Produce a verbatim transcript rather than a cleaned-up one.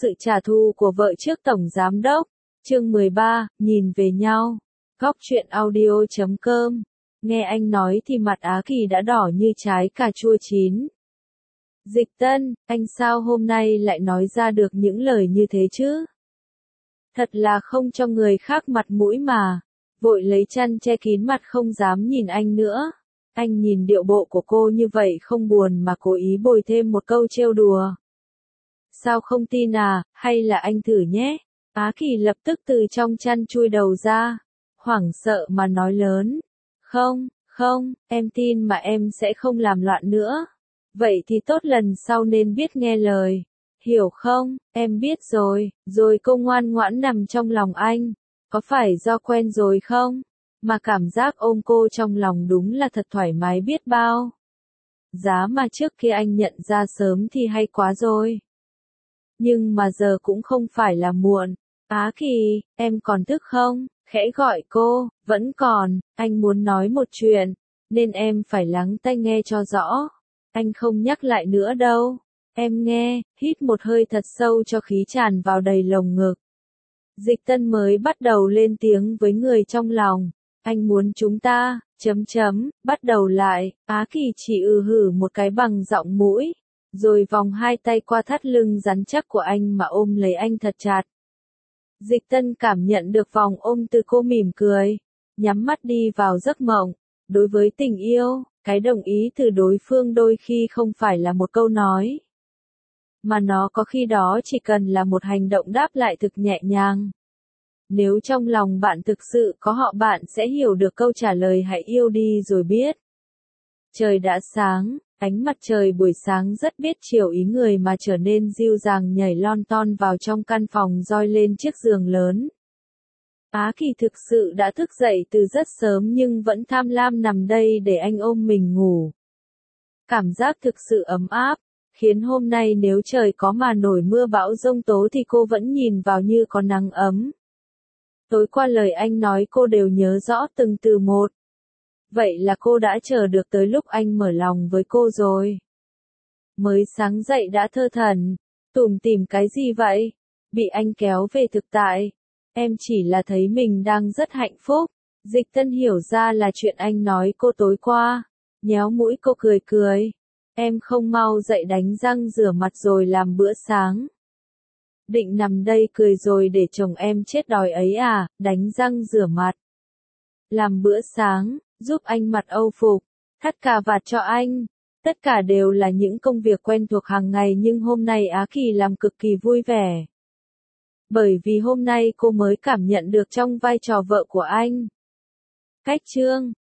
sự trả thù của vợ trước tổng giám đốc. Chương mười ba, nhìn về nhau. Góc truyện audio chấm com. Nghe anh nói thì mặt Á Kỳ đã đỏ như trái cà chua chín. Dịch Tân, anh sao hôm nay lại nói ra được những lời như thế chứ? Thật là không cho người khác mặt mũi mà. Vội lấy chăn che kín mặt không dám nhìn anh nữa. Anh nhìn điệu bộ của cô như vậy không buồn mà cố ý bồi thêm một câu trêu đùa. Sao không tin à, hay là anh thử nhé? Á Kỳ lập tức từ trong chăn chui đầu ra, hoảng sợ mà nói lớn. Không, không, em tin mà em sẽ không làm loạn nữa. Vậy thì tốt, lần sau nên biết nghe lời. Hiểu không, em biết rồi, rồi cô ngoan ngoãn nằm trong lòng anh. Có phải do quen rồi không? Mà cảm giác ôm cô trong lòng đúng là thật thoải mái biết bao. Giá mà trước kia anh nhận ra sớm thì hay quá rồi. Nhưng mà giờ cũng không phải là muộn. Á Kỳ, em còn thức không? Khẽ gọi cô, vẫn còn, anh muốn nói một chuyện, nên em phải lắng tai nghe cho rõ. Anh không nhắc lại nữa đâu. Em nghe, hít một hơi thật sâu cho khí tràn vào đầy lồng ngực. Dịch Tân mới bắt đầu lên tiếng với người trong lòng. Anh muốn chúng ta, chấm chấm, bắt đầu lại. Á Kỳ chỉ ừ hử một cái bằng giọng mũi, rồi vòng hai tay qua thắt lưng rắn chắc của anh mà ôm lấy anh thật chặt. Dịch Tân cảm nhận được vòng ôm từ cô, mỉm cười, nhắm mắt đi vào giấc mộng. Đối với tình yêu, cái đồng ý từ đối phương đôi khi không phải là một câu nói, mà nó có khi đó chỉ cần là một hành động đáp lại thực nhẹ nhàng. Nếu trong lòng bạn thực sự có họ, bạn sẽ hiểu được câu trả lời hãy yêu đi rồi biết. Trời đã sáng, ánh mặt trời buổi sáng rất biết chiều ý người mà trở nên dịu dàng nhảy lon ton vào trong căn phòng roi lên chiếc giường lớn. Á Kỳ thực sự đã thức dậy từ rất sớm nhưng vẫn tham lam nằm đây để anh ôm mình ngủ. Cảm giác thực sự ấm áp, khiến hôm nay nếu trời có mà nổi mưa bão giông tố thì cô vẫn nhìn vào như có nắng ấm. Tối qua lời anh nói cô đều nhớ rõ từng từ một. Vậy là cô đã chờ được tới lúc anh mở lòng với cô rồi. Mới sáng dậy đã thơ thẩn, tủm tỉm cái gì vậy? Bị anh kéo về thực tại. Em chỉ là thấy mình đang rất hạnh phúc. Dịch Tân hiểu ra là chuyện anh nói cô tối qua. Nhéo mũi cô cười cười. Em không mau dậy đánh răng rửa mặt rồi làm bữa sáng. Định nằm đây cười rồi để chồng em chết đói ấy à, đánh răng rửa mặt. Làm bữa sáng, giúp anh mặc âu phục, thắt cà vạt cho anh. Tất cả đều là những công việc quen thuộc hàng ngày nhưng hôm nay Á Kỳ làm cực kỳ vui vẻ. Bởi vì hôm nay cô mới cảm nhận được trong vai trò vợ của anh. Cách chương